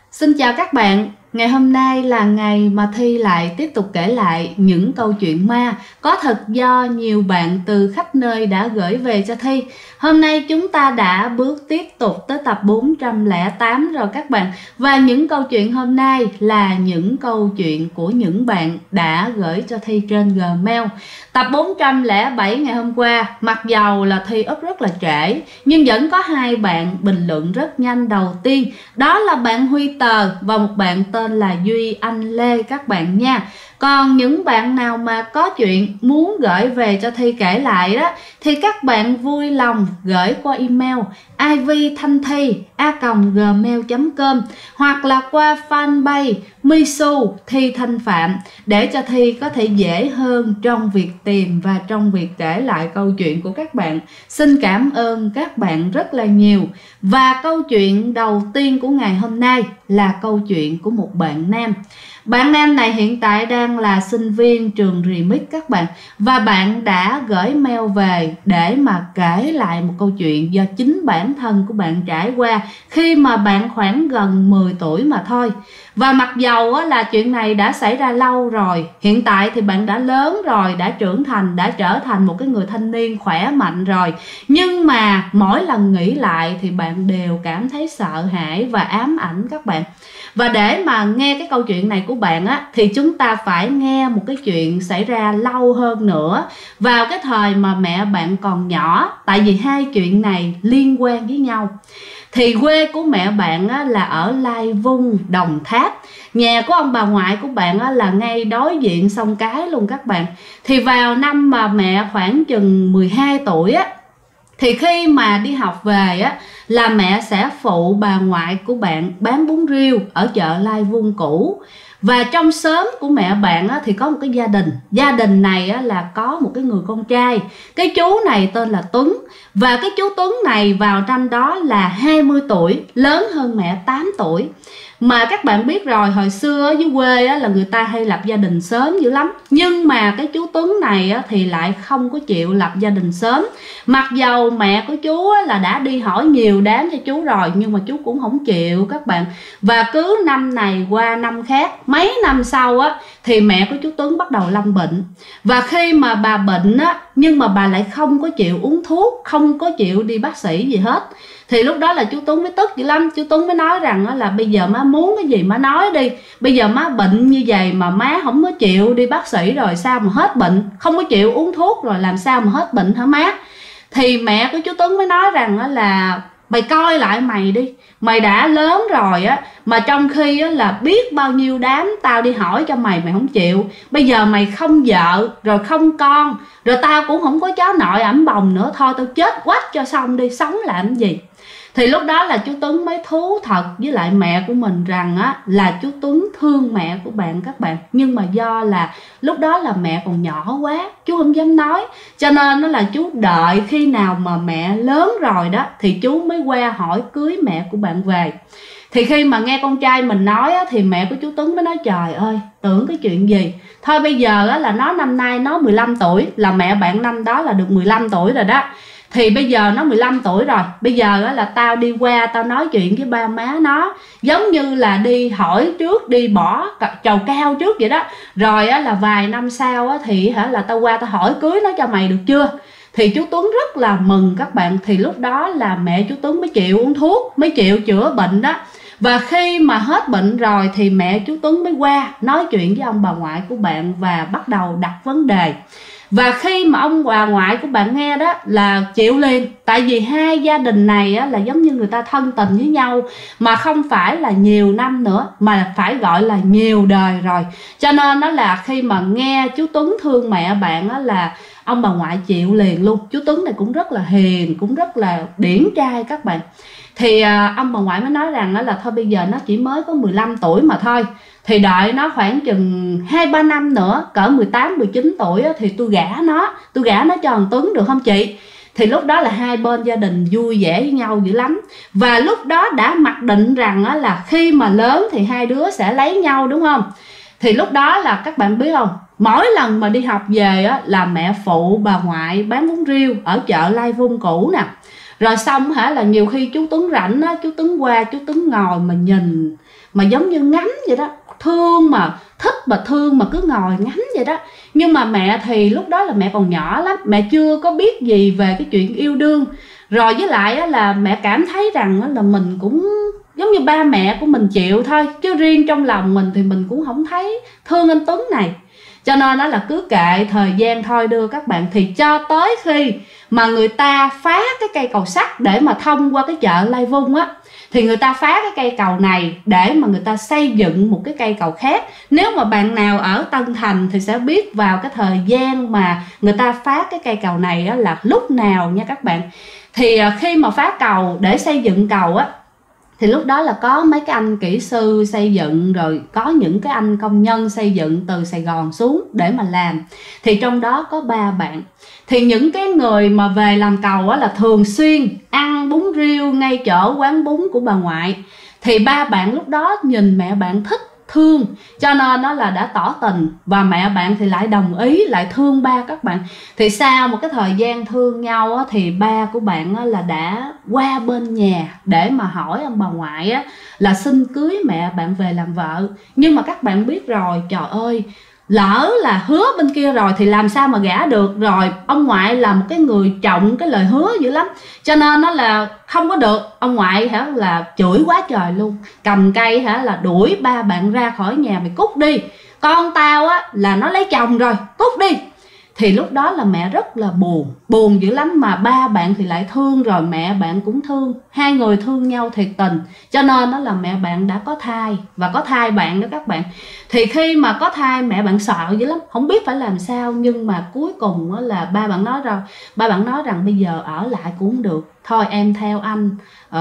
Xin chào các bạn, ngày hôm nay là ngày mà Thi lại tiếp tục kể lại những câu chuyện ma có thật do nhiều bạn từ khắp nơi đã gửi về cho Thi. Hôm nay chúng ta đã bước tiếp tục tới tập 408 rồi các bạn. Và những câu chuyện hôm nay là những câu chuyện của những bạn đã gửi cho Thi trên Gmail. Tập 407 ngày hôm qua, mặc dầu là Thi up rất là trễ, nhưng vẫn có hai bạn bình luận rất nhanh. Đầu tiên đó là bạn Huy Tờ và một bạn tên là Duy Anh Lê các bạn nha. Còn những bạn nào mà có chuyện muốn gửi về cho Thi kể lại đó thì các bạn vui lòng gửi qua email ivthanthi@gmail.com hoặc là qua fanpage Misu Thi Thanh Phạm để cho Thi có thể dễ hơn trong việc tìm và trong việc kể lại câu chuyện của các bạn. Xin cảm ơn các bạn rất là nhiều. Và câu chuyện đầu tiên của ngày hôm nay là câu chuyện của một bạn nam. Bạn nam này hiện tại đang là sinh viên trường Remix các bạn. Và bạn đã gửi mail về để mà kể lại một câu chuyện do chính bản thân của bạn trải qua khi mà bạn khoảng gần 10 tuổi mà thôi. Và mặc dầu là chuyện này đã xảy ra lâu rồi, hiện tại thì bạn đã lớn rồi, đã trưởng thành, đã trở thành một cái người thanh niên khỏe mạnh rồi, nhưng mà mỗi lần nghĩ lại thì bạn đều cảm thấy sợ hãi và ám ảnh các bạn. Và để mà nghe cái câu chuyện này của bạn thì chúng ta phải nghe một cái chuyện xảy ra lâu hơn nữa, vào cái thời mà mẹ bạn còn nhỏ, tại vì hai chuyện này liên quan với nhau. Thì quê của mẹ bạn là ở Lai Vung, Đồng Tháp. Nhà của ông bà ngoại của bạn là ngay đối diện sông Cái luôn các bạn. Thì vào năm mà mẹ khoảng chừng 12 tuổi thì khi mà đi học về là mẹ sẽ phụ bà ngoại của bạn bán bún riêu ở chợ Lai Vung cũ. Và trong xóm của mẹ bạn thì có một cái gia đình. Gia đình này là có một cái người con trai. Cái chú này tên là Tuấn. Và cái chú Tuấn này vào năm đó là 20 tuổi, lớn hơn mẹ 8 tuổi. Mà các bạn biết rồi, hồi xưa ở dưới quê là người ta hay lập gia đình sớm dữ lắm. Nhưng mà cái chú Tuấn này thì lại không có chịu lập gia đình sớm. Mặc dầu mẹ của chú là đã đi hỏi nhiều đám cho chú rồi, nhưng mà chú cũng không chịu các bạn. Và cứ năm này qua năm khác, mấy năm sau thì mẹ của chú Tuấn bắt đầu lâm bệnh. Và khi mà bà bệnh nhưng mà bà lại không có chịu uống thuốc, không có chịu đi bác sĩ gì hết. Thì lúc đó là chú Tuấn mới tức dữ lắm. Chú Tuấn mới nói rằng là bây giờ má muốn cái gì má nói đi. Bây giờ má bệnh như vậy mà má không có chịu đi bác sĩ rồi sao mà hết bệnh, không có chịu uống thuốc rồi làm sao mà hết bệnh hả má. Thì mẹ của chú Tuấn mới nói rằng là mày coi lại mày đi, mày đã lớn rồi mà trong khi là biết bao nhiêu đám tao đi hỏi cho mày, mày không chịu. Bây giờ mày không vợ rồi không con, rồi tao cũng không có cháu nội ẵm bồng nữa, thôi tao chết quách cho xong đi, sống làm gì. Thì lúc đó là chú Tuấn mới thú thật với lại mẹ của mình rằng là chú Tuấn thương mẹ của bạn các bạn. Nhưng mà do là lúc đó là mẹ còn nhỏ quá, chú không dám nói. Cho nên nó là chú đợi khi nào mà mẹ lớn rồi đó thì chú mới qua hỏi cưới mẹ của bạn về. Thì khi mà nghe con trai mình nói thì mẹ của chú Tuấn mới nói trời ơi, tưởng cái chuyện gì. Thôi bây giờ là nó năm nay nó 15 tuổi, là mẹ bạn năm đó là được 15 tuổi rồi đó. Thì bây giờ nó 15 tuổi rồi, bây giờ là tao đi qua tao nói chuyện với ba má nó, giống như là đi hỏi trước, đi bỏ chầu cao trước vậy đó. Rồi là vài năm sau thì là tao qua tao hỏi cưới nó cho mày được chưa. Thì chú Tuấn rất là mừng các bạn. Thì lúc đó là mẹ chú Tuấn mới chịu uống thuốc, mới chịu chữa bệnh đó. Và khi mà hết bệnh rồi thì mẹ chú Tuấn mới qua nói chuyện với ông bà ngoại của bạn và bắt đầu đặt vấn đề. Và khi mà ông bà ngoại của bạn nghe đó là chịu liền. Tại vì hai gia đình này là giống như người ta thân tình với nhau, mà không phải là nhiều năm nữa, mà phải gọi là nhiều đời rồi. Cho nên đó là khi mà nghe chú Tuấn thương mẹ bạn là ông bà ngoại chịu liền luôn. Chú Tuấn này cũng rất là hiền, cũng rất là điển trai các bạn. Thì ông bà ngoại mới nói rằng là thôi bây giờ nó chỉ mới có 15 tuổi mà thôi, thì đợi nó khoảng chừng 2-3 năm nữa, cỡ 18-19 tuổi thì tôi gả nó cho thằng Tuấn được không chị? Thì lúc đó là hai bên gia đình vui vẻ với nhau dữ lắm. Và lúc đó đã mặc định rằng là khi mà lớn thì hai đứa sẽ lấy nhau đúng không? Thì lúc đó là các bạn biết không, mỗi lần mà đi học về là mẹ phụ bà ngoại bán bún riêu ở chợ Lai Vung cũ nè. Rồi xong hả là nhiều khi chú Tuấn rảnh á, chú Tuấn qua, chú Tuấn ngồi mà nhìn, mà giống như ngắm vậy đó, thương mà thích mà thương mà cứ ngồi ngắm vậy đó. Nhưng mà mẹ thì lúc đó là mẹ còn nhỏ lắm, mẹ chưa có biết gì về cái chuyện yêu đương. Rồi với lại á, là mẹ cảm thấy rằng á, là mình cũng giống như ba mẹ của mình chịu thôi, chứ riêng trong lòng mình thì mình cũng không thấy thương anh Tuấn này. Cho nên đó là cứ kệ thời gian thôi đưa các bạn. Thì cho tới khi mà người ta phá cái cây cầu sắt để mà thông qua cái chợ Lai Vung á, thì người ta phá cái cây cầu này để mà người ta xây dựng một cái cây cầu khác. Nếu mà bạn nào ở Tân Thành thì sẽ biết vào cái thời gian mà người ta phá cái cây cầu này á, là lúc nào nha các bạn. Thì khi mà phá cầu để xây dựng cầu á, thì lúc đó là có mấy cái anh kỹ sư xây dựng, rồi có những cái anh công nhân xây dựng từ Sài Gòn xuống để mà làm. Thì trong đó có 3 bạn. Thì những cái người mà về làm cầu á, là thường xuyên ăn bún riêu ngay chỗ quán bún của bà ngoại. Thì 3 bạn lúc đó nhìn mẹ bạn thích, thương, cho nên nó là đã tỏ tình. Và mẹ bạn thì lại đồng ý, lại thương ba các bạn. Thì sau một cái thời gian thương nhau á, thì ba của bạn á, là đã qua bên nhà để mà hỏi ông bà ngoại á, là xin cưới mẹ bạn về làm vợ. Nhưng mà các bạn biết rồi, trời ơi, lỡ là hứa bên kia rồi thì làm sao mà gả được. Rồi ông ngoại là một cái người trọng cái lời hứa dữ lắm, cho nên nó là không có được. Ông ngoại hả là chửi quá trời luôn, cầm cây hả là đuổi 3 bạn ra khỏi nhà, mày cút đi, con tao á là nó lấy chồng rồi, cút đi. Thì lúc đó là mẹ rất là buồn dữ lắm. Mà 3 bạn thì lại thương, rồi mẹ bạn cũng thương, hai người thương nhau thiệt tình. Cho nên đó là mẹ bạn đã có thai, và có thai bạn đó các bạn. Thì khi mà có thai mẹ bạn sợ dữ lắm, không biết phải làm sao. Nhưng mà cuối cùng là ba bạn nói rằng bây giờ ở lại cũng không được, thôi em theo anh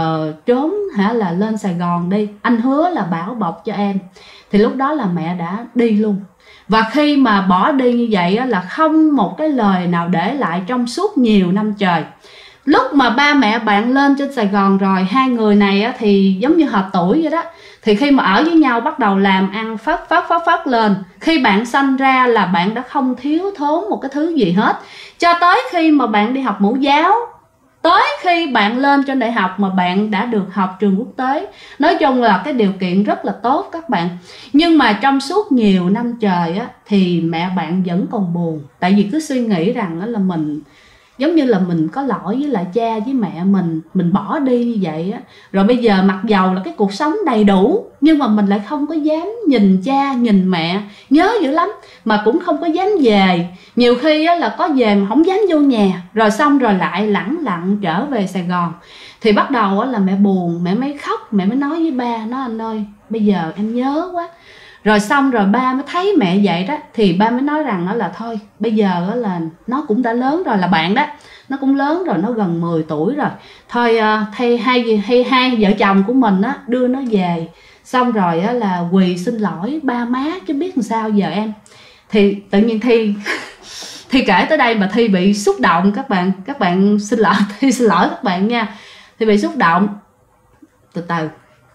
trốn hả là lên Sài Gòn đi, anh hứa là bảo bọc cho em. Thì lúc đó là mẹ đã đi luôn. Và khi mà bỏ đi như vậy á, là không một cái lời nào để lại trong suốt nhiều năm trời. Lúc mà ba mẹ bạn lên trên Sài Gòn rồi, hai người này á, thì giống như hợp tuổi vậy đó. Thì khi mà ở với nhau bắt đầu làm ăn phát lên. Khi bạn sanh ra là bạn đã không thiếu thốn một cái thứ gì hết. Cho tới khi mà bạn đi học mẫu giáo, tới khi bạn lên trên đại học mà bạn đã được học trường quốc tế. Nói chung là cái điều kiện rất là tốt các bạn. Nhưng mà trong suốt nhiều năm trời á, thì mẹ bạn vẫn còn buồn. Tại vì cứ suy nghĩ rằng là mình giống như là mình có lỗi với lại cha với mẹ mình bỏ đi như vậy á. Rồi bây giờ mặc dầu là cái cuộc sống đầy đủ, nhưng mà mình lại không có dám nhìn cha nhìn mẹ, nhớ dữ lắm mà cũng không có dám về. Nhiều khi á, là có về mà không dám vô nhà. Rồi xong rồi lại lẳng lặng trở về Sài Gòn. Thì bắt đầu á, là mẹ buồn, mẹ mới khóc, mẹ mới nói với ba, nói anh ơi bây giờ em nhớ quá. Rồi xong rồi ba mới thấy mẹ vậy đó, thì ba mới nói rằng đó là thôi bây giờ đó là nó cũng đã lớn rồi, là bạn đó, nó cũng lớn rồi, nó gần 10 tuổi rồi, thôi thay hai vợ chồng của mình á đưa nó về. Xong rồi á là quỳ xin lỗi ba má chứ biết làm sao giờ em. Thì tự nhiên Thi kể tới đây mà Thi bị xúc động các bạn xin lỗi, Thi xin lỗi các bạn nha, Thi bị xúc động. Từ từ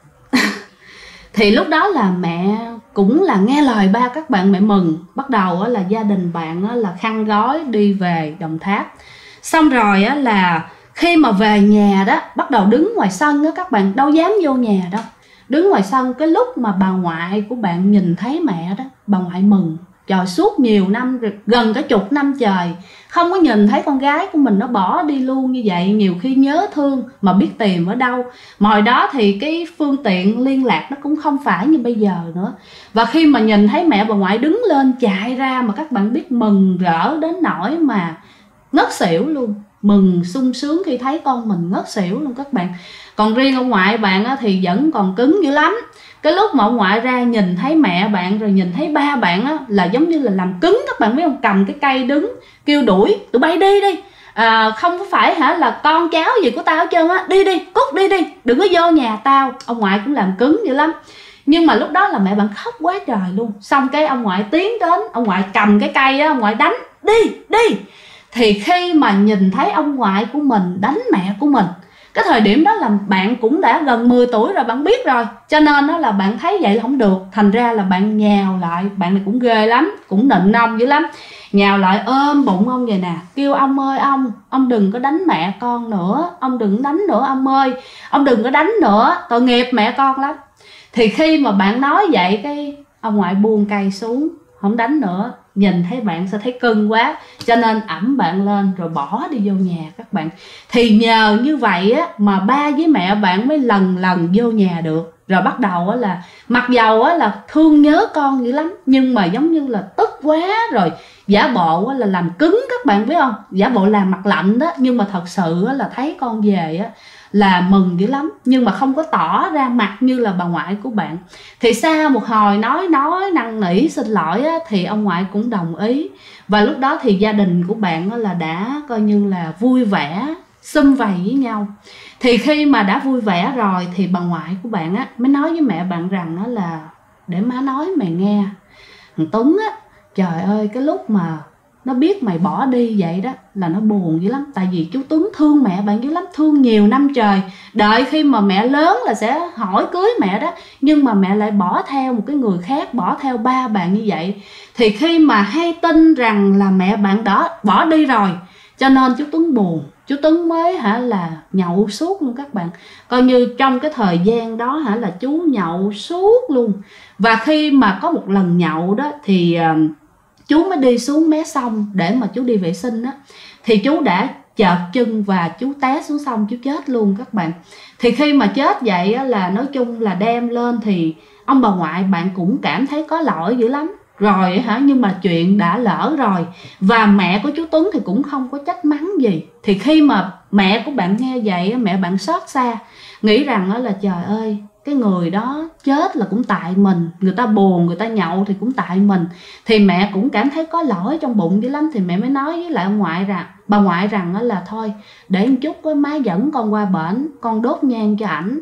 thì lúc đó là mẹ cũng là nghe lời ba các bạn, mẹ mừng. Bắt đầu là gia đình bạn là khăn gói đi về Đồng Tháp. Xong rồi là khi mà về nhà đó, bắt đầu đứng ngoài sân đó các bạn, đâu dám vô nhà đâu. Đứng ngoài sân, cái lúc mà bà ngoại của bạn nhìn thấy mẹ đó, bà ngoại mừng. Trời, suốt nhiều năm, gần cả chục năm trời không có nhìn thấy con gái của mình nó bỏ đi luôn như vậy. Nhiều khi nhớ thương mà biết tìm ở đâu. Mà hồi đó thì cái phương tiện liên lạc nó cũng không phải như bây giờ nữa. Và khi mà nhìn thấy mẹ bà ngoại đứng lên chạy ra, mà các bạn biết mừng rỡ đến nỗi mà ngất xỉu luôn. Mừng sung sướng khi thấy con mình ngất xỉu luôn các bạn. Còn riêng ông ngoại bạn thì vẫn còn cứng dữ lắm. Cái lúc mà ông ngoại ra nhìn thấy mẹ bạn rồi nhìn thấy ba bạn là giống như là làm cứng các bạn biết không. Cầm cái cây đứng kêu đuổi, tụi bay đi đi, không có phải là con cháu gì của tao hết trơn á, đi đi, cút đi đi, đừng có vô nhà tao. Ông ngoại cũng làm cứng dữ lắm. Nhưng mà lúc đó là mẹ bạn khóc quá trời luôn. Xong cái ông ngoại tiến đến, ông ngoại cầm cái cây ông ngoại đánh, đi. Thì khi mà nhìn thấy ông ngoại của mình đánh mẹ của mình, cái thời điểm đó là bạn cũng đã gần 10 tuổi rồi, bạn biết rồi. Cho nên đó là bạn thấy vậy là không được. Thành ra là bạn nhào lại, bạn này cũng ghê lắm, cũng nịnh nông dữ lắm. nhào lại ôm bụng ông vậy nè, kêu ông ơi ông đừng có đánh mẹ con nữa, ông đừng đánh nữa ông ơi, ông đừng có đánh nữa, tội nghiệp mẹ con lắm. Thì khi mà bạn nói vậy, cái ông ngoại buông cây xuống, không đánh nữa, nhìn thấy bạn sẽ thấy cưng quá, cho nên ẵm bạn lên rồi bỏ đi vô nhà các bạn. Thì nhờ như vậy á mà ba với mẹ bạn mới lần lần vô nhà được. Rồi bắt đầu á là mặc dầu á là thương nhớ con dữ lắm, nhưng mà giống như là tức quá rồi giả bộ á là làm cứng, các bạn biết không, giả bộ làm mặt lạnh đó, nhưng mà thật sự á là thấy con về á là mừng dữ lắm, nhưng mà không có tỏ ra mặt như là bà ngoại của bạn. Thì sau một hồi nói năn nỉ xin lỗi á, thì ông ngoại cũng đồng ý. Và lúc đó thì gia đình của bạn á là đã coi như là vui vẻ sum vầy với nhau. Thì khi mà đã vui vẻ rồi thì bà ngoại của bạn á mới nói với mẹ bạn rằng á là để má nói mày nghe, thằng Tuấn á, trời ơi cái lúc mà nó biết mày bỏ đi vậy đó là nó buồn dữ lắm. Tại vì chú Tuấn thương mẹ bạn dữ lắm, thương nhiều năm trời, đợi khi mà mẹ lớn là sẽ hỏi cưới mẹ đó, nhưng mà mẹ lại bỏ theo một cái người khác, bỏ theo ba bạn như vậy. Thì khi mà hay tin rằng là mẹ bạn đó bỏ đi rồi, cho nên chú Tuấn buồn, chú Tuấn mới là nhậu suốt luôn các bạn. Coi như trong cái thời gian đó là chú nhậu suốt luôn. Và khi mà có một lần nhậu đó thì chú mới đi xuống mé sông để mà chú đi vệ sinh á, thì chú đã chợt chân và chú té xuống sông, chú chết luôn các bạn. Thì khi mà chết vậy á, là nói chung là đem lên thì ông bà ngoại bạn cũng cảm thấy có lỗi dữ lắm rồi nhưng mà chuyện đã lỡ rồi. Và mẹ của chú Tuấn thì cũng không có trách mắng gì. Thì khi mà mẹ của bạn nghe vậy, mẹ bạn xót xa, nghĩ rằng là trời ơi, cái người đó chết là cũng tại mình, người ta buồn, người ta nhậu thì cũng tại mình. Thì mẹ cũng cảm thấy có lỗi trong bụng dữ lắm. Thì mẹ mới nói với lại ông ngoại rằng, bà ngoại rằng là thôi để một chút má dẫn con qua bển, con đốt nhang cho ảnh,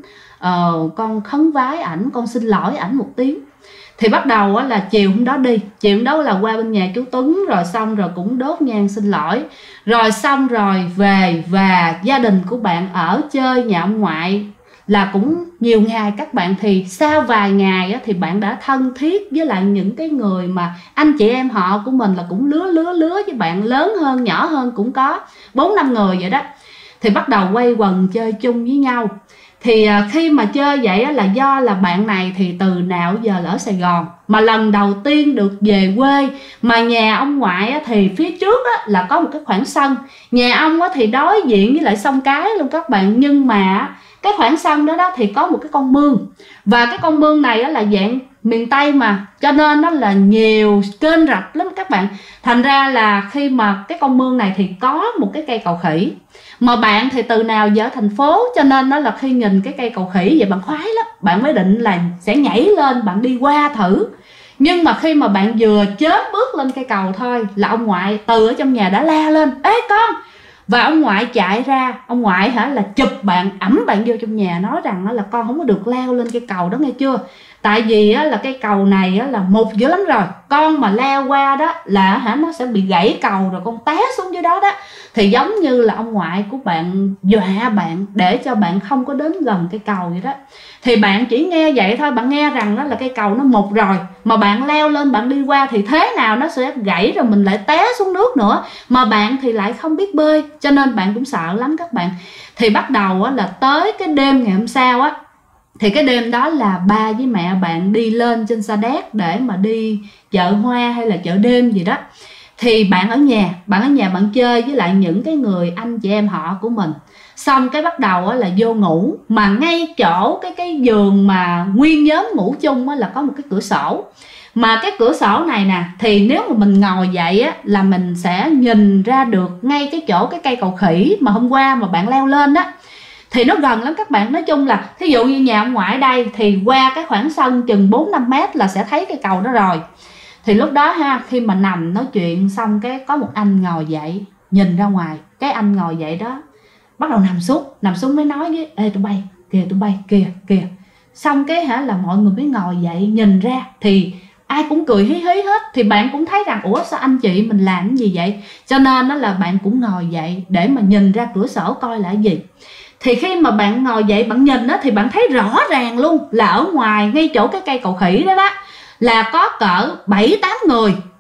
con khấn vái ảnh, con xin lỗi ảnh một tiếng. Thì bắt đầu là chiều hôm đó đi, chiều hôm đó là qua bên nhà chú Tuấn, rồi xong rồi cũng đốt nhang xin lỗi, rồi xong rồi về. Và gia đình của bạn ở chơi nhà ông ngoại là cũng nhiều ngày các bạn. Thì sau vài ngày thì bạn đã thân thiết với lại những cái người mà anh chị em họ của mình là cũng lứa với bạn, lớn hơn nhỏ hơn cũng có 4-5 người vậy đó. Thì bắt đầu quay quần chơi chung với nhau. Thì khi mà chơi vậy là do là bạn này thì từ nào giờ là ở Sài Gòn, mà lần đầu tiên được về quê. Mà nhà ông ngoại thì phía trước là có một cái khoảng sân, nhà ông thì đối diện với lại sông Cái luôn các bạn. Nhưng mà cái khoảng sân đó thì có một cái con mương, và cái con mương này là dạng miền Tây mà, cho nên nó là nhiều kênh rạch lắm các bạn. Thành ra là khi mà cái con mương này thì có một cái cây cầu khỉ, mà bạn thì từ nào giờ ở thành phố, cho nên nó là khi nhìn cái cây cầu khỉ vậy bạn khoái lắm, bạn mới định là sẽ nhảy lên bạn đi qua thử. Nhưng mà khi mà bạn vừa chớp bước lên cây cầu thôi là ông ngoại từ ở trong nhà đã la lên: ê con! Và ông ngoại chạy ra, ông ngoại là chụp bạn, ẵm bạn vô trong nhà, nói rằng là con không có được leo lên cây cầu đó nghe chưa. Tại vì là cây cầu này là mục dữ lắm rồi, con mà leo qua đó là nó sẽ bị gãy cầu rồi con té xuống dưới đó đó. Thì giống như là ông ngoại của bạn dọa bạn để cho bạn không có đến gần cây cầu vậy đó. Thì bạn chỉ nghe vậy thôi, bạn nghe rằng đó là cây cầu nó mục rồi, mà bạn leo lên bạn đi qua thì thế nào nó sẽ gãy rồi mình lại té xuống nước nữa. Mà bạn thì lại không biết bơi, cho nên bạn cũng sợ lắm các bạn. Thì bắt đầu là tới cái đêm ngày hôm sau thì cái đêm đó là ba với mẹ bạn đi lên trên Sa Đéc để mà đi chợ hoa hay là chợ đêm gì đó. Thì bạn ở nhà bạn chơi với lại những cái người anh chị em họ của mình. Xong cái bắt đầu là vô ngủ, mà ngay chỗ cái giường mà nguyên nhóm ngủ chung là có một cái cửa sổ. Mà cái cửa sổ này nè, thì nếu mà mình ngồi dậy là mình sẽ nhìn ra được ngay cái chỗ cái cây cầu khỉ mà hôm qua mà bạn leo lên đó. Thì nó gần lắm các bạn. Nói chung là thí dụ như nhà ông ngoại đây thì qua cái khoảng sân chừng 4-5 mét là sẽ thấy cây cầu đó rồi. Thì lúc đó khi mà nằm nói chuyện xong cái có một anh ngồi dậy nhìn ra ngoài. Cái anh ngồi dậy đó bắt đầu nằm xuống mới nói với: ê tụi bay kìa. Xong cái là mọi người mới ngồi dậy nhìn ra, thì ai cũng cười hí hí hết. Thì bạn cũng thấy rằng ủa sao anh chị mình làm cái gì vậy, cho nên là bạn cũng ngồi dậy để mà nhìn ra cửa sổ coi là cái gì. Thì khi mà bạn ngồi dậy bạn nhìn thì bạn thấy rõ ràng luôn là ở ngoài ngay chỗ cái cây cầu khỉ đó là có cỡ 7-8 người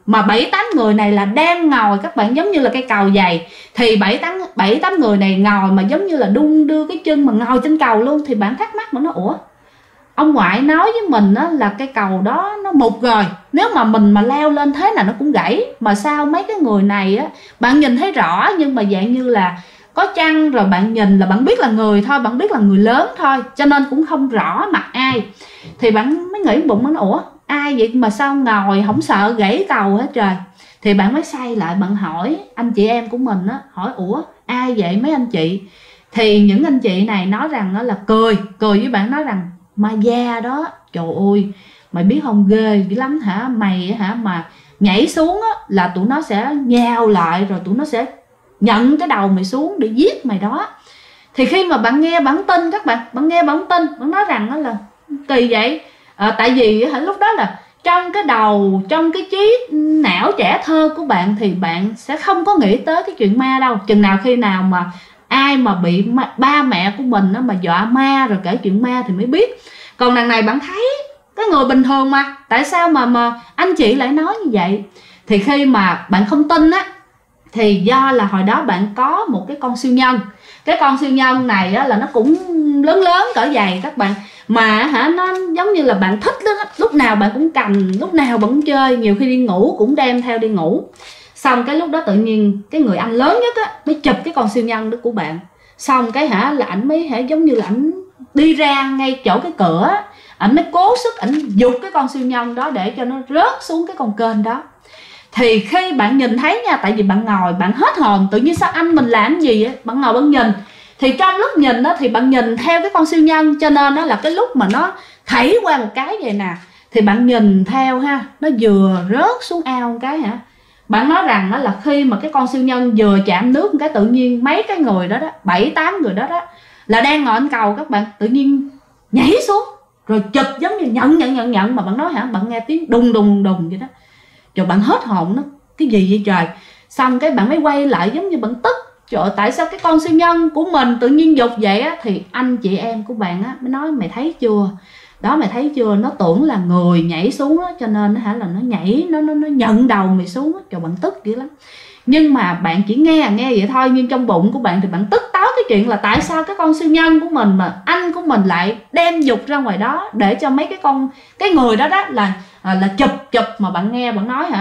mà 7-8 người này là đang ngồi các bạn, giống như là cây cầu dày, thì 7-8 người này ngồi mà giống như là đung đưa cái chân mà ngồi trên cầu luôn. Thì bạn thắc mắc mà nó ủa, ông ngoại nói với mình á, là cây cầu đó nó mục rồi, nếu mà mình mà leo lên thế nào nó cũng gãy, mà sao mấy cái người này á bạn nhìn thấy rõ nhưng mà dạng như là có chăn, rồi bạn nhìn là bạn biết là người thôi, bạn biết là người lớn thôi, cho nên cũng không rõ mặt ai. Thì bạn mới nghĩ bụng nó ủa ai vậy mà sao ngồi không sợ gãy cầu hết trời. Thì bạn mới xoay lại bạn hỏi anh chị em của mình á, hỏi ủa ai vậy mấy anh chị. Thì những anh chị này nói rằng đó là cười với bạn, nói rằng ma da đó, trời ơi mày biết không, ghê dữ lắm hả mày hả, mà nhảy xuống á là tụi nó sẽ nhào lại, rồi tụi nó sẽ nhận cái đầu mày xuống để giết mày đó. Thì khi mà bạn nghe bản tin các bạn nghe bản tin, bạn nói rằng đó là kỳ vậy. Tại vì lúc đó là trong cái đầu, trong cái trí não trẻ thơ của bạn thì bạn sẽ không có nghĩ tới cái chuyện ma đâu. Chừng nào khi nào mà ai mà bị ba mẹ của mình mà dọa ma rồi kể chuyện ma thì mới biết. Còn đằng này bạn thấy cái người bình thường mà, tại sao mà anh chị lại nói như vậy. Thì khi mà bạn không tin á, thì do là hồi đó bạn có một cái con siêu nhân. Cái con siêu nhân này á, là nó cũng lớn lớn cỡ dày các bạn, mà nó giống như là bạn thích đó, lúc nào bạn cũng cầm, lúc nào bạn cũng chơi, nhiều khi đi ngủ cũng đem theo đi ngủ. Xong cái lúc đó tự nhiên cái người anh lớn nhất á mới chụp cái con siêu nhân đó của bạn. Xong cái là ảnh mới giống như là ảnh đi ra ngay chỗ cái cửa, ảnh mới cố sức ảnh giục cái con siêu nhân đó để cho nó rớt xuống cái con kênh đó. Thì khi bạn nhìn thấy nha, tại vì bạn ngồi bạn hết hồn, tự nhiên sao anh mình làm gì á, bạn ngồi bạn nhìn. Thì trong lúc nhìn đó thì bạn nhìn theo cái con siêu nhân, cho nên đó là cái lúc mà nó thảy qua một cái vậy nè, thì bạn nhìn theo nó vừa rớt xuống ao một cái bạn nói rằng đó là khi mà cái con siêu nhân vừa chạm nước một cái, tự nhiên mấy cái người đó 7-8 người đó là đang ngồi trên cầu các bạn, tự nhiên nhảy xuống rồi chụp giống như nhận. Mà bạn nói bạn nghe tiếng đùng đùng vậy đó, rồi bạn hết hồn, nó cái gì vậy trời. Xong cái bạn mới quay lại giống như bạn tức, trời tại sao cái con siêu nhân của mình tự nhiên dục vậy á. Thì anh chị em của bạn mới nói mày thấy chưa đó, mày thấy chưa, nó tưởng là người nhảy xuống đó, cho nên là nó nhảy, nó nhận đầu mày xuống đó. Trời bạn tức dữ lắm. Nhưng mà bạn chỉ nghe vậy thôi, nhưng trong bụng của bạn thì bạn tức táo cái chuyện là tại sao cái con siêu nhân của mình mà anh của mình lại đem dục ra ngoài đó để cho mấy cái người đó là chụp. Mà bạn nghe bạn nói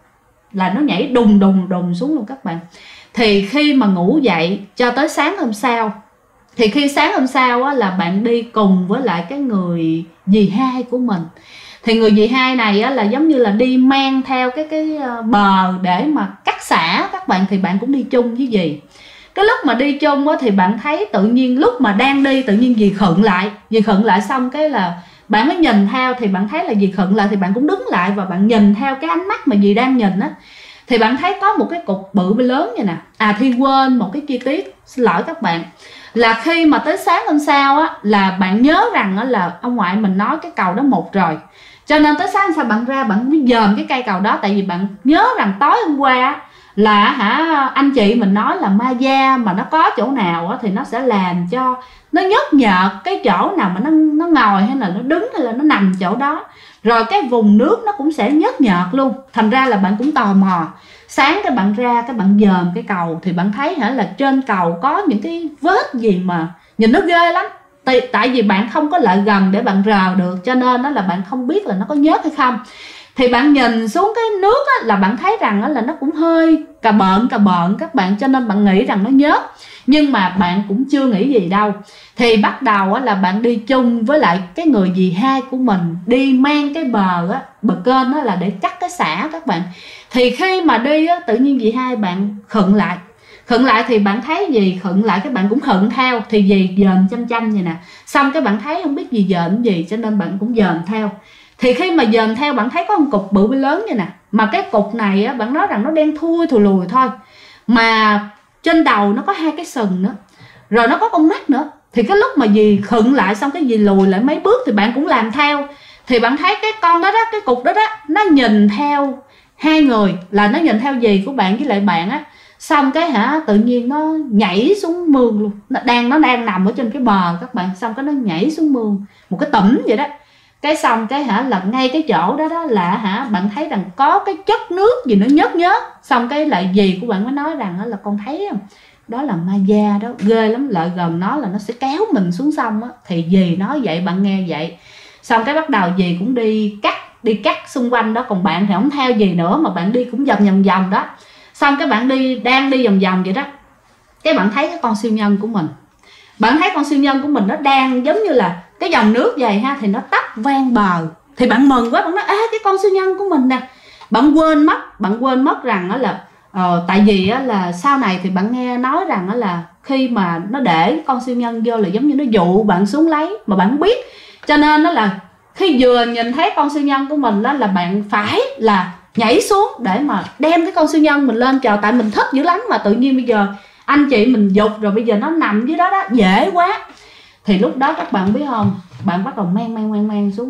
là nó nhảy đùng xuống luôn các bạn. Thì khi mà ngủ dậy cho tới sáng hôm sau, thì khi sáng hôm sau là bạn đi cùng với lại cái người dì hai của mình. Thì người dì hai này là giống như là đi mang theo cái bờ để mà cắt xả các bạn, thì bạn cũng đi chung với dì. Cái lúc mà đi chung thì bạn thấy tự nhiên lúc mà đang đi tự nhiên dì khựng lại, xong cái là bạn mới nhìn theo, thì bạn thấy là dì khựng lại thì bạn cũng đứng lại và bạn nhìn theo cái ánh mắt mà dì đang nhìn á. Thì bạn thấy có một cái cục bự lớn vậy nè. Thì quên một cái chi tiết, xin lỗi các bạn, là khi mà tới sáng hôm sau là bạn nhớ rằng là ông ngoại mình nói cái cầu đó một rồi, cho nên tới sáng hôm sau bạn ra bạn mới dòm cái cây cầu đó. Tại vì bạn nhớ rằng tối hôm qua là anh chị mình nói là ma da mà nó có chỗ nào thì nó sẽ làm cho nó nhớt nhợt cái chỗ nào mà nó ngồi hay là nó đứng hay là nó nằm chỗ đó, rồi cái vùng nước nó cũng sẽ nhớt nhợt luôn. Thành ra là bạn cũng tò mò, sáng cái bạn ra cái bạn dòm cái cầu thì bạn thấy là trên cầu có những cái vết gì mà nhìn nó ghê lắm. Tại vì bạn không có lại gần để bạn rờ được, cho nên đó là bạn không biết là nó có nhớt hay không. Thì bạn nhìn xuống cái nước là bạn thấy rằng là nó cũng hơi cà bợn các bạn, cho nên bạn nghĩ rằng nó nhớt. Nhưng mà bạn cũng chưa nghĩ gì đâu. Thì bắt đầu là bạn đi chung với lại cái người dì hai của mình, đi mang cái bờ kênh là để cắt cái xả các bạn. Thì khi mà đi tự nhiên dì hai bạn khựng lại thì bạn thấy dì khựng lại, các bạn cũng khựng theo. Thì dì dòm chăm vậy nè, xong cái bạn thấy không biết dì dòm gì, cho nên bạn cũng dòm theo. Thì khi mà dòm theo bạn thấy có một cục bự lớn vậy nè, mà cái cục này bạn nói rằng nó đen thui thù lùi thôi, mà trên đầu nó có 2 cái sừng nữa, rồi nó có con mắt nữa. Thì cái lúc mà dì khựng lại xong cái dì lùi lại mấy bước thì bạn cũng làm theo. Thì bạn thấy cái con đó cái cục đó nó nhìn theo hai người, là nó nhìn theo dì của bạn với lại bạn xong cái tự nhiên nó nhảy xuống mương luôn. Nó đang nằm ở trên cái bờ các bạn, xong cái nó nhảy xuống mương một cái tẩm vậy đó. Cái xong cái là ngay cái chỗ đó đó là bạn thấy rằng có cái chất nước gì nó nhớt nhớt. Xong cái lại dì của bạn mới nói rằng là con thấy không, đó là ma da đó, ghê lắm, lại gần nó là nó sẽ kéo mình xuống sông á. Thì dì nói vậy, bạn nghe vậy. Xong cái bắt đầu dì cũng đi cắt xung quanh đó, còn bạn thì không theo dì nữa mà bạn đi cũng vòng đó. Xong cái bạn đang đi vòng vậy đó, cái bạn thấy cái con siêu nhân của mình. Bạn thấy con siêu nhân của mình nó đang giống như là cái dòng nước vậy ha, thì nó tấp ven bờ. Thì bạn mừng quá, bạn nói cái con siêu nhân của mình nè. Bạn quên mất rằng đó là tại vì là sau này thì bạn nghe nói rằng đó là khi mà nó để con siêu nhân vô là giống như nó dụ bạn xuống lấy mà bạn không biết. Cho nên đó là khi vừa nhìn thấy con siêu nhân của mình đó là bạn phải là nhảy xuống để mà đem cái con siêu nhân mình lên chào. Tại mình thích dữ lắm mà tự nhiên bây giờ anh chị mình giục rồi, bây giờ nó nằm dưới đó đó, dễ quá. Thì lúc đó các bạn biết không, bạn bắt đầu mang xuống,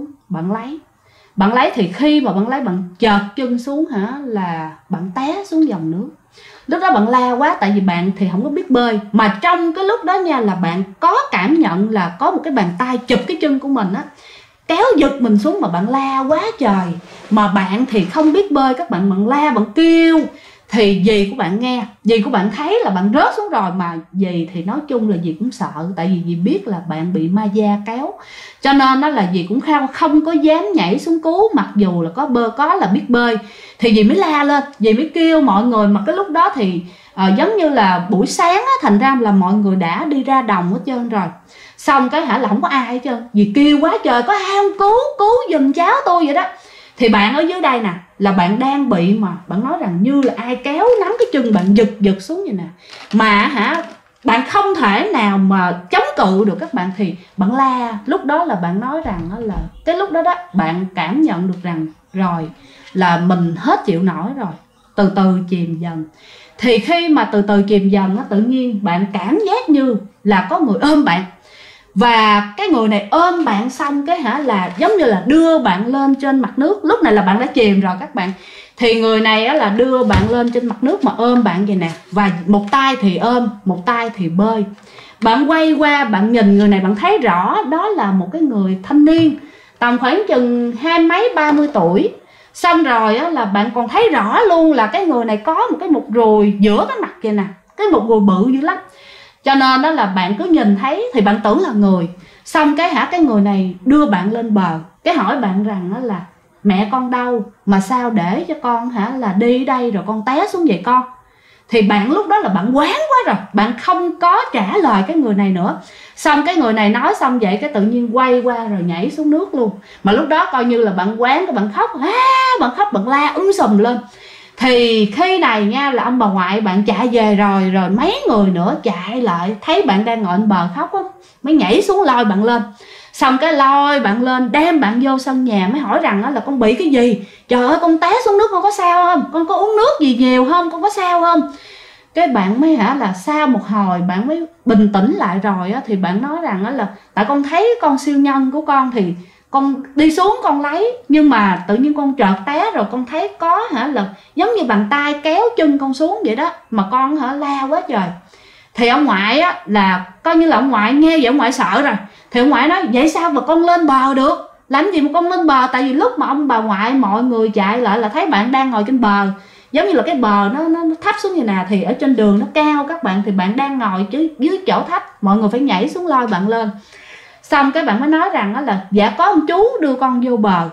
bạn lấy thì khi mà bạn lấy, bạn chợt chân xuống là bạn té xuống dòng nước. Lúc đó bạn la quá, tại vì bạn thì không có biết bơi, mà trong cái lúc đó nha là bạn có cảm nhận là có một cái bàn tay chụp cái chân của mình á, kéo giật mình xuống, mà bạn la quá trời. Mà bạn thì không biết bơi, các bạn la, bạn kêu. Thì dì của bạn nghe, dì của bạn thấy là bạn rớt xuống rồi, mà dì thì nói chung là dì cũng sợ, tại vì dì biết là bạn bị ma da kéo. Cho nên đó là dì cũng không có dám nhảy xuống cứu, mặc dù là có là biết bơi. Thì dì mới la lên, dì mới kêu mọi người. Mà cái lúc đó thì giống như là buổi sáng á, thành ra là mọi người đã đi ra đồng hết trơn rồi. Xong cái là không có ai hết trơn. Dì kêu quá trời, có ai không, cứu giùm cháu tôi vậy đó. Thì bạn ở dưới đây nè là bạn đang bị, mà bạn nói rằng như là ai kéo nắm cái chân bạn giật xuống vậy nè. Mà bạn không thể nào mà chống cự được các bạn. Thì bạn la, lúc đó là bạn nói rằng là cái lúc đó đó bạn cảm nhận được rằng rồi là mình hết chịu nổi rồi, từ từ chìm dần. Thì khi mà từ từ chìm dần tự nhiên bạn cảm giác như là có người ôm bạn. Và cái người này ôm bạn xong cái là giống như là đưa bạn lên trên mặt nước. Lúc này là bạn đã chìm rồi các bạn. Thì người này là đưa bạn lên trên mặt nước mà ôm bạn vậy nè. Và một tay thì ôm, một tay thì bơi. Bạn quay qua, bạn nhìn người này, bạn thấy rõ đó là một cái người thanh niên, tầm khoảng chừng 20-30 tuổi. Xong rồi là bạn còn thấy rõ luôn là cái người này có một cái mụt ruồi giữa cái mặt kìa nè. Cái mụt ruồi bự dữ lắm. Cho nên đó là bạn cứ nhìn thấy thì bạn tưởng là người. Xong cái người này đưa bạn lên bờ. Cái hỏi bạn rằng đó là mẹ con đâu mà sao để cho con là đi đây rồi con té xuống vậy con. Thì bạn lúc đó là bạn quán quá rồi, bạn không có trả lời cái người này nữa. Xong cái người này nói xong vậy cái tự nhiên quay qua rồi nhảy xuống nước luôn. Mà lúc đó coi như là bạn quán, cái bạn khóc, bạn la sùm lên. Thì khi này nha là ông bà ngoại bạn chạy về rồi, rồi mấy người nữa chạy lại thấy bạn đang ngồi bên bờ khóc á, mới nhảy xuống lôi bạn lên. Xong cái lôi bạn lên, đem bạn vô sân nhà, mới hỏi rằng là con bị cái gì. Trời ơi, con té xuống nước con có sao không, con có uống nước gì nhiều không, con có sao không. Cái bạn mới là sau một hồi bạn mới bình tĩnh lại rồi á, thì bạn nói rằng là tại con thấy con siêu nhân của con thì con đi xuống con lấy, nhưng mà tự nhiên con chợt té rồi con thấy có là giống như bàn tay kéo chân con xuống vậy đó, mà con la quá trời. Thì ông ngoại á là coi như là ông ngoại nghe vậy ông ngoại sợ rồi. Thì ông ngoại nói vậy sao mà con lên bờ được, làm gì mà con lên bờ. Tại vì lúc mà ông bà ngoại mọi người chạy lại là thấy bạn đang ngồi trên bờ, giống như là cái bờ nó thấp xuống như nè, thì ở trên đường nó cao các bạn, thì bạn đang ngồi chứ dưới chỗ thấp, mọi người phải nhảy xuống lôi bạn lên. Xong cái bạn mới nói rằng là dạ có ông chú đưa con vô bờ.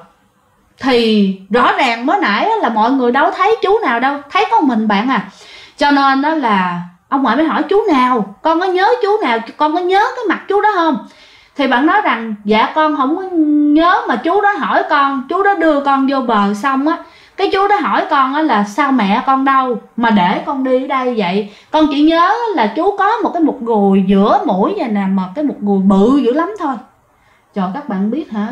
Thì rõ ràng mới nãy là mọi người đâu thấy chú nào đâu, thấy có mình bạn à. Cho nên đó là ông ngoại mới hỏi chú nào, con có nhớ chú nào, con có nhớ cái mặt chú đó không. Thì bạn nói rằng dạ con không có nhớ, mà chú đó hỏi con, chú đó đưa con vô bờ xong á, cái chú đó hỏi con á là sao mẹ con đâu mà để con đi ở đây vậy. Con chỉ nhớ là chú có một cái mụt ruồi giữa mũi vậy nè, mà cái mụt ruồi bự dữ lắm thôi. Trời, các bạn biết hả.